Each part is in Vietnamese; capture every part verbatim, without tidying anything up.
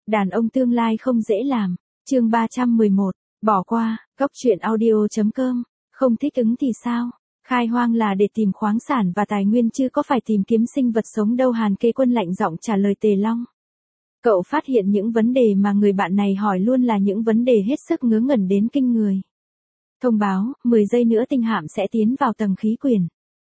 Đàn ông tương lai không dễ làm. Chương ba trăm mười một, bỏ qua. Góc truyện audio chấm com. Không thích ứng thì sao? Khai hoang là để tìm khoáng sản và tài nguyên chứ có phải tìm kiếm sinh vật sống đâu. Hàn Kê Quân lạnh giọng trả lời Tề Long. Cậu phát hiện những vấn đề mà người bạn này hỏi luôn là những vấn đề hết sức ngớ ngẩn đến kinh người. Thông báo, mười giây nữa tinh hạm sẽ tiến vào tầng khí quyển.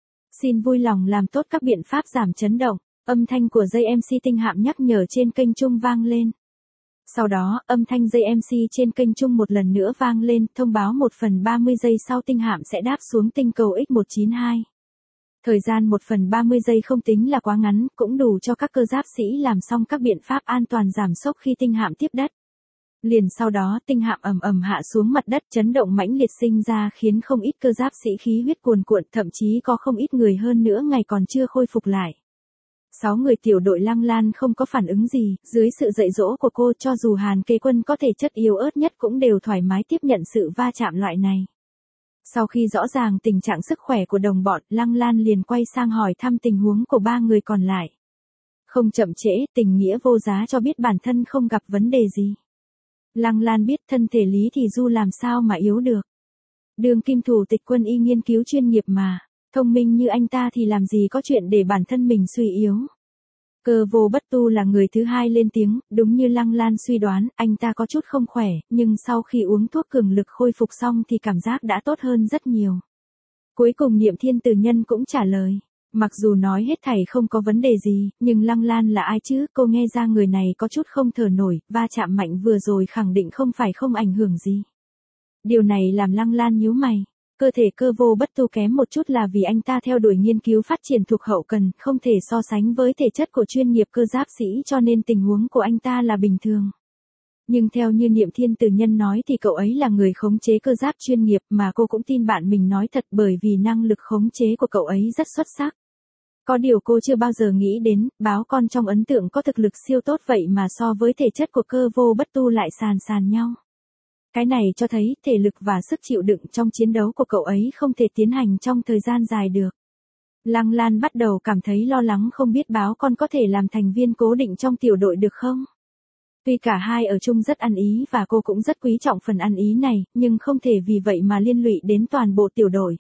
Xin vui lòng làm tốt các biện pháp giảm chấn động. Âm thanh của dây em xê tinh hạm nhắc nhở trên kênh trung vang lên. Sau đó, âm thanh dây em xê trên kênh trung một lần nữa vang lên, thông báo một phần ba mươi giây sau tinh hạm sẽ đáp xuống tinh cầu X một chín hai. Thời gian một phần ba mươi giây không tính là quá ngắn, cũng đủ cho các cơ giáp sĩ làm xong các biện pháp an toàn giảm sốc khi tinh hạm tiếp đất. Liền sau đó, tinh hạm ầm ầm hạ xuống mặt đất, chấn động mãnh liệt sinh ra khiến không ít cơ giáp sĩ khí huyết cuồn cuộn, thậm chí có không ít người hơn nữa ngày còn chưa khôi phục lại. Sáu người tiểu đội Lăng Lan không có phản ứng gì, dưới sự dạy dỗ của cô cho dù Hàn Kê Quân có thể chất yếu ớt nhất cũng đều thoải mái tiếp nhận sự va chạm loại này. Sau khi rõ ràng tình trạng sức khỏe của đồng bọn, Lăng Lan liền quay sang hỏi thăm tình huống của ba người còn lại. Không chậm trễ, Tình Nghĩa vô giá cho biết bản thân không gặp vấn đề gì. Lăng Lan biết thân thể Lý Thì Du làm sao mà yếu được. Đường kim thủ tịch Quân y nghiên cứu chuyên nghiệp mà. Thông minh như anh ta thì làm gì có chuyện để bản thân mình suy yếu. Cơ Vô Bất Tu là người thứ hai lên tiếng, đúng như Lăng Lan suy đoán, anh ta có chút không khỏe, nhưng sau khi uống thuốc cường lực khôi phục xong thì cảm giác đã tốt hơn rất nhiều. Cuối cùng Niệm Thiên Từ Nhân cũng trả lời, mặc dù nói hết thảy không có vấn đề gì, nhưng Lăng Lan là ai chứ, cô nghe ra người này có chút không thở nổi, va chạm mạnh vừa rồi khẳng định không phải không ảnh hưởng gì. Điều này làm Lăng Lan nhíu mày. Cơ thể Cơ Vô Bất Tu kém một chút là vì anh ta theo đuổi nghiên cứu phát triển thuộc hậu cần, không thể so sánh với thể chất của chuyên nghiệp cơ giáp sĩ cho nên tình huống của anh ta là bình thường. Nhưng theo như Niệm Thiên Từ Nhân nói thì cậu ấy là người khống chế cơ giáp chuyên nghiệp mà cô cũng tin bạn mình nói thật bởi vì năng lực khống chế của cậu ấy rất xuất sắc. Có điều cô chưa bao giờ nghĩ đến, báo con trong ấn tượng có thực lực siêu tốt vậy mà so với thể chất của Cơ Vô Bất Tu lại sàn sàn nhau. Cái này cho thấy thể lực và sức chịu đựng trong chiến đấu của cậu ấy không thể tiến hành trong thời gian dài được. Lăng Lan bắt đầu cảm thấy lo lắng không biết báo con có thể làm thành viên cố định trong tiểu đội được không. Tuy cả hai ở chung rất ăn ý và cô cũng rất quý trọng phần ăn ý này, nhưng không thể vì vậy mà liên lụy đến toàn bộ tiểu đội.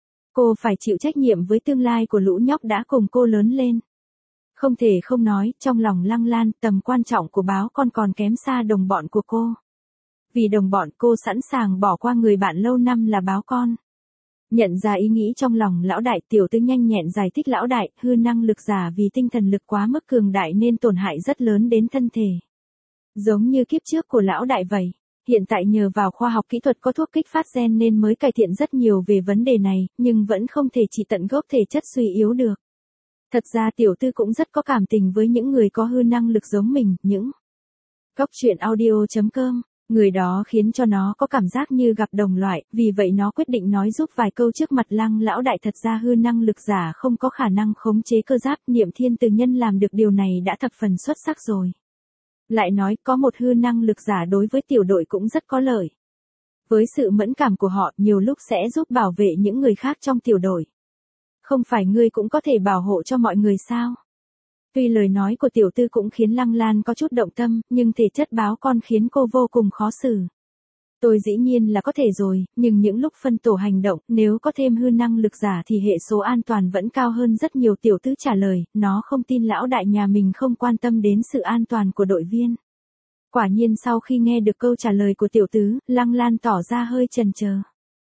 Cô phải chịu trách nhiệm với tương lai của lũ nhóc đã cùng cô lớn lên. Không thể không nói, trong lòng Lăng Lan tầm quan trọng của báo con còn kém xa đồng bọn của cô. Vì đồng bọn cô sẵn sàng bỏ qua người bạn lâu năm là báo con. Nhận ra ý nghĩ trong lòng lão đại, tiểu tư nhanh nhẹn giải thích lão đại, hư năng lực giả vì tinh thần lực quá mức cường đại nên tổn hại rất lớn đến thân thể. Giống như kiếp trước của lão đại vậy, hiện tại nhờ vào khoa học kỹ thuật có thuốc kích phát gen nên mới cải thiện rất nhiều về vấn đề này, nhưng vẫn không thể chỉ tận gốc thể chất suy yếu được. Thật ra tiểu tư cũng rất có cảm tình với những người có hư năng lực giống mình, những góc truyện audio chấm com. Người đó khiến cho nó có cảm giác như gặp đồng loại, vì vậy nó quyết định nói giúp vài câu trước mặt Lăng lão đại. Thật ra hư năng lực giả không có khả năng khống chế cơ giáp, Niệm Thiên Từ Nhân làm được điều này đã thập phần xuất sắc rồi. Lại nói có một hư năng lực giả đối với tiểu đội cũng rất có lợi. Với sự mẫn cảm của họ nhiều lúc sẽ giúp bảo vệ những người khác trong tiểu đội. Không phải ngươi cũng có thể bảo hộ cho mọi người sao? Tuy lời nói của tiểu tư cũng khiến Lăng Lan có chút động tâm, nhưng thể chất báo con khiến cô vô cùng khó xử. Tôi dĩ nhiên là có thể rồi, nhưng những lúc phân tổ hành động, nếu có thêm hư năng lực giả thì hệ số an toàn vẫn cao hơn rất nhiều. Tiểu tư trả lời, nó không tin lão đại nhà mình không quan tâm đến sự an toàn của đội viên. Quả nhiên sau khi nghe được câu trả lời của tiểu tứ, Lăng Lan tỏ ra hơi chần chờ.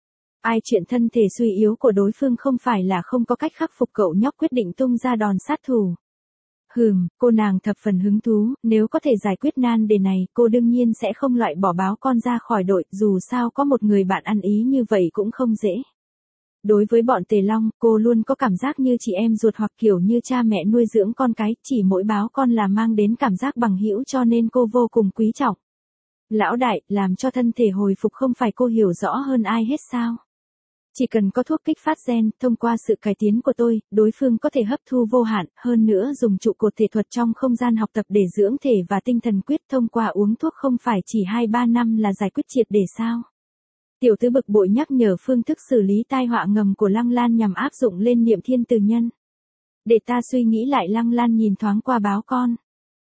Ai chuyện thân thể suy yếu của đối phương không phải là không có cách khắc phục, cậu nhóc quyết định tung ra đòn sát thủ. Hừm, cô nàng thập phần hứng thú, nếu có thể giải quyết nan đề này, cô đương nhiên sẽ không loại bỏ báo con ra khỏi đội, dù sao có một người bạn ăn ý như vậy cũng không dễ. Đối với bọn Tề Long, cô luôn có cảm giác như chị em ruột hoặc kiểu như cha mẹ nuôi dưỡng con cái, chỉ mỗi báo con là mang đến cảm giác bằng hữu cho nên cô vô cùng quý trọng. Lão đại, làm cho thân thể hồi phục không phải cô hiểu rõ hơn ai hết sao? Chỉ cần có thuốc kích phát gen, thông qua sự cải tiến của tôi, đối phương có thể hấp thu vô hạn, hơn nữa dùng trụ cột thể thuật trong không gian học tập để dưỡng thể và tinh thần quyết, thông qua uống thuốc không phải chỉ hai ba năm là giải quyết triệt để sao? Tiểu tứ bực bội nhắc nhở phương thức xử lý tai họa ngầm của Lăng Lan nhằm áp dụng lên Niệm Thiên Từ Nhân. Để ta suy nghĩ lại. Lăng Lan nhìn thoáng qua báo con.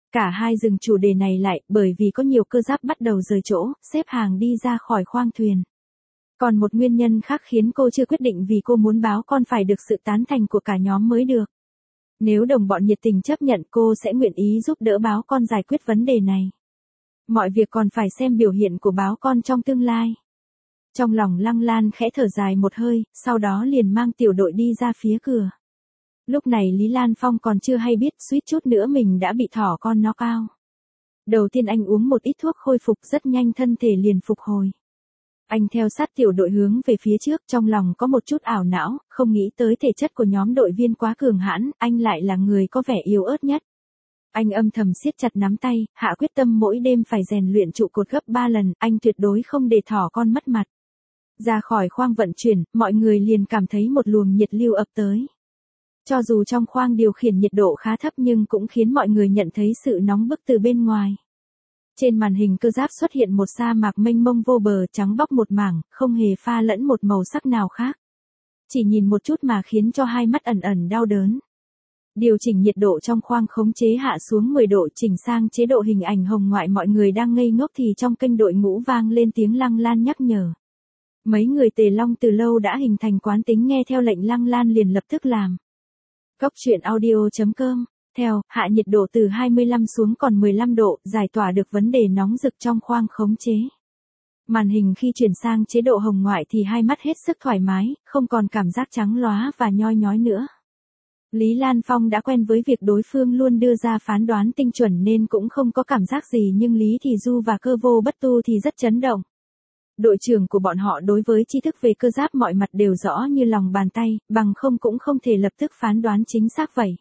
Cả hai dừng chủ đề này lại, bởi vì có nhiều cơ giáp bắt đầu rời chỗ, xếp hàng đi ra khỏi khoang thuyền. Còn một nguyên nhân khác khiến cô chưa quyết định vì cô muốn báo con phải được sự tán thành của cả nhóm mới được. Nếu đồng bọn nhiệt tình chấp nhận cô sẽ nguyện ý giúp đỡ báo con giải quyết vấn đề này. Mọi việc còn phải xem biểu hiện của báo con trong tương lai. Trong lòng Lăng Lan khẽ thở dài một hơi, sau đó liền mang tiểu đội đi ra phía cửa. Lúc này Lý Lan Phong còn chưa hay biết suýt chút nữa mình đã bị thỏ con knock out. Đầu tiên anh uống một ít thuốc khôi phục, rất nhanh thân thể liền phục hồi. Anh theo sát tiểu đội hướng về phía trước, trong lòng có một chút ảo não, không nghĩ tới thể chất của nhóm đội viên quá cường hãn, anh lại là người có vẻ yếu ớt nhất. Anh âm thầm siết chặt nắm tay, hạ quyết tâm mỗi đêm phải rèn luyện trụ cột gấp ba lần, anh tuyệt đối không để thỏ con mất mặt. Ra khỏi khoang vận chuyển, mọi người liền cảm thấy một luồng nhiệt lưu ập tới. Cho dù trong khoang điều khiển nhiệt độ khá thấp nhưng cũng khiến mọi người nhận thấy sự nóng bức từ bên ngoài. Trên màn hình cơ giáp xuất hiện một sa mạc mênh mông vô bờ, trắng bóc một mảng, không hề pha lẫn một màu sắc nào khác. Chỉ nhìn một chút mà khiến cho hai mắt ẩn ẩn đau đớn. Điều chỉnh nhiệt độ trong khoang khống chế hạ xuống mười độ, chỉnh sang chế độ hình ảnh hồng ngoại. Mọi người đang ngây ngốc thì trong kênh đội ngũ vang lên tiếng Lăng Lan nhắc nhở. Mấy người Tề Long từ lâu đã hình thành quán tính nghe theo lệnh Lăng Lan liền lập tức làm. Cốc truyện audio chấm com. Theo, hạ nhiệt độ từ hai mươi lăm xuống còn mười lăm độ, giải tỏa được vấn đề nóng rực trong khoang khống chế. Màn hình khi chuyển sang chế độ hồng ngoại thì hai mắt hết sức thoải mái, không còn cảm giác trắng lóa và nhoi nhói nữa. Lý Lan Phong đã quen với việc đối phương luôn đưa ra phán đoán tinh chuẩn nên cũng không có cảm giác gì, nhưng Lý Thị Du và Cơ Vô Bất Tu thì rất chấn động. Đội trưởng của bọn họ đối với tri thức về cơ giáp mọi mặt đều rõ như lòng bàn tay, bằng không cũng không thể lập tức phán đoán chính xác vậy.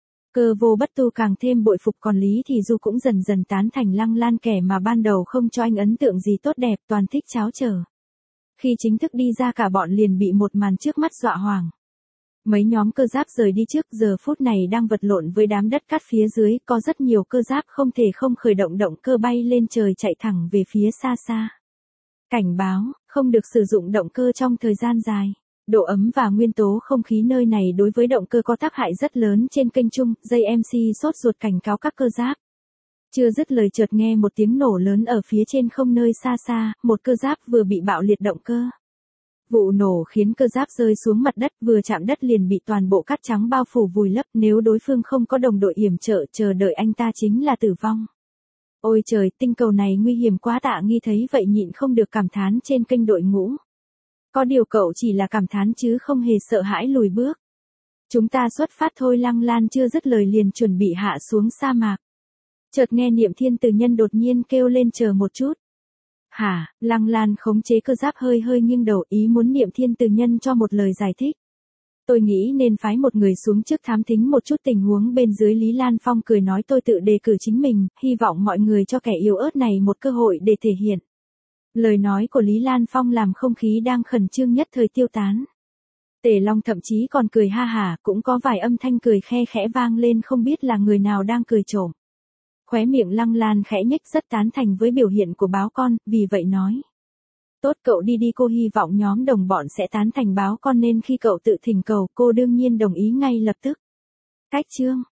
Cơ Vô Bất Tu càng thêm bội phục, còn Lý Thị Du cũng dần dần tán thành Lăng Lan, kẻ mà ban đầu không cho anh ấn tượng gì tốt đẹp, toàn thích cháo trở. Khi chính thức đi ra cả bọn liền bị một màn trước mắt dọa hoảng. Mấy nhóm cơ giáp rời đi trước, giờ phút này đang vật lộn với đám đất cát phía dưới, có rất nhiều cơ giáp không thể không khởi động động cơ bay lên trời chạy thẳng về phía xa xa. Cảnh báo, không được sử dụng động cơ trong thời gian dài. Độ ấm và nguyên tố không khí nơi này đối với động cơ có tác hại rất lớn. Trên kênh chung, dây em xê sốt ruột cảnh cáo các cơ giáp. Chưa dứt lời chợt nghe một tiếng nổ lớn ở phía trên không nơi xa xa, một cơ giáp vừa bị bạo liệt động cơ. Vụ nổ khiến cơ giáp rơi xuống mặt đất, vừa chạm đất liền bị toàn bộ cát trắng bao phủ vùi lấp, nếu đối phương không có đồng đội yểm trợ chờ đợi anh ta chính là tử vong. Ôi trời, tinh cầu này nguy hiểm quá. Tạ Nghi thấy vậy nhịn không được cảm thán trên kênh đội ngũ. Có điều cậu chỉ là cảm thán chứ không hề sợ hãi lùi bước. Chúng ta xuất phát thôi. Lăng Lan chưa dứt lời liền chuẩn bị hạ xuống sa mạc. Chợt nghe Niệm Thiên Từ Nhân đột nhiên kêu lên chờ một chút. Hả? Lăng Lan khống chế cơ giáp hơi hơi nghiêng đầu, ý muốn Niệm Thiên Từ Nhân cho một lời giải thích. Tôi nghĩ nên phái một người xuống trước thám thính một chút tình huống bên dưới. Lý Lan Phong cười nói tôi tự đề cử chính mình, hy vọng mọi người cho kẻ yếu ớt này một cơ hội để thể hiện. Lời nói của Lý Lan Phong làm không khí đang khẩn trương nhất thời tiêu tán. Tề Long thậm chí còn cười ha hả, cũng có vài âm thanh cười khe khẽ vang lên, không biết là người nào đang cười trộm. Khóe miệng Lăng Lan khẽ nhếch, rất tán thành với biểu hiện của báo con, vì vậy nói. Tốt, cậu đi đi, cô hy vọng nhóm đồng bọn sẽ tán thành báo con nên khi cậu tự thỉnh cầu cô đương nhiên đồng ý ngay lập tức. Cách chương